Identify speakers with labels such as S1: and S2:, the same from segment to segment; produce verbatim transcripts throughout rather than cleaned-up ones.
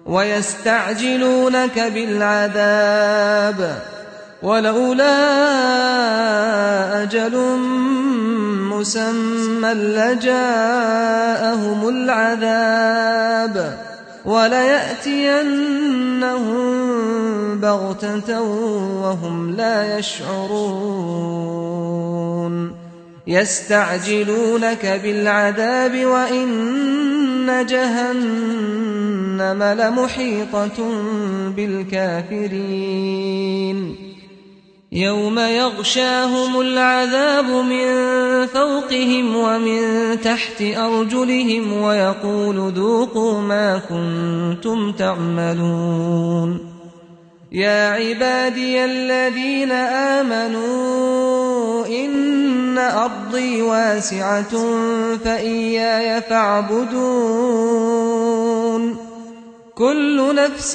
S1: ويستعجلونك بالعذاب ولولا أجل مسمى لجاءهم العذاب وليأتينهم بغتة وهم لا يشعرون يستعجلونك بالعذاب وإن جهنم لمحيطة بالكافرين يوم يغشاهم العذاب من فوقهم ومن تحت أرجلهم ويقول ذوقوا ما كنتم تعملون يا عبادي الذين آمنوا إن أرضي واسعة فإياي فاعبدون كل نفس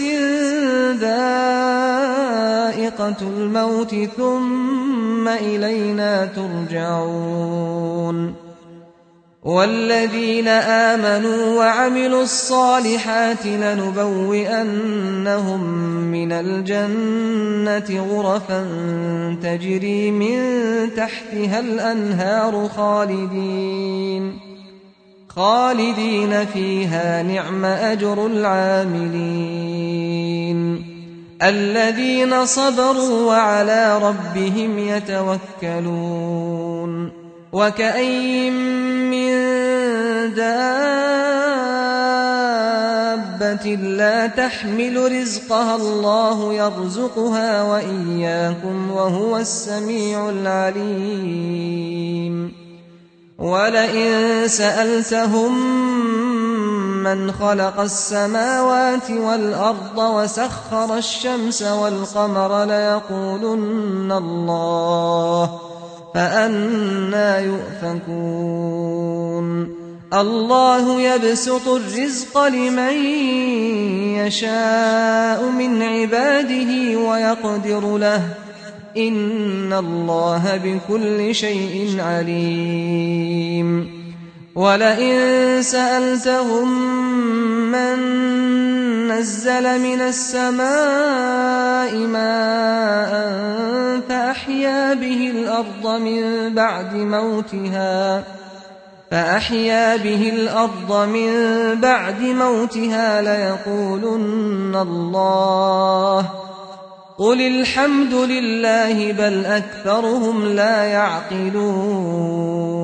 S1: ذائقة الموت ثم إلينا ترجعون والذين آمنوا وعملوا الصالحات لنبوئنهم من الجنة غرفا تجري من تحتها الأنهار خالدين خالدين فيها نعم أجر العاملين الذين صبروا وعلى ربهم يتوكلون وكأين من دابة لا تحمل رزقها الله يرزقها وإياكم وهو السميع العليم ولئن سألتهم من خلق السماوات والأرض وسخر الشمس والقمر ليقولن الله فأنى يؤفكون الله يبسط الرزق لمن يشاء من عباده ويقدر له إن الله بكل شيء عليم ولئن سألتهم من نزل من السماء ماء فأحيا به الأرض من بعد موتها فأحيا به الأرض من بعد موتها ليقولن الله قل الحمد لله بل أكثرهم لا يعقلون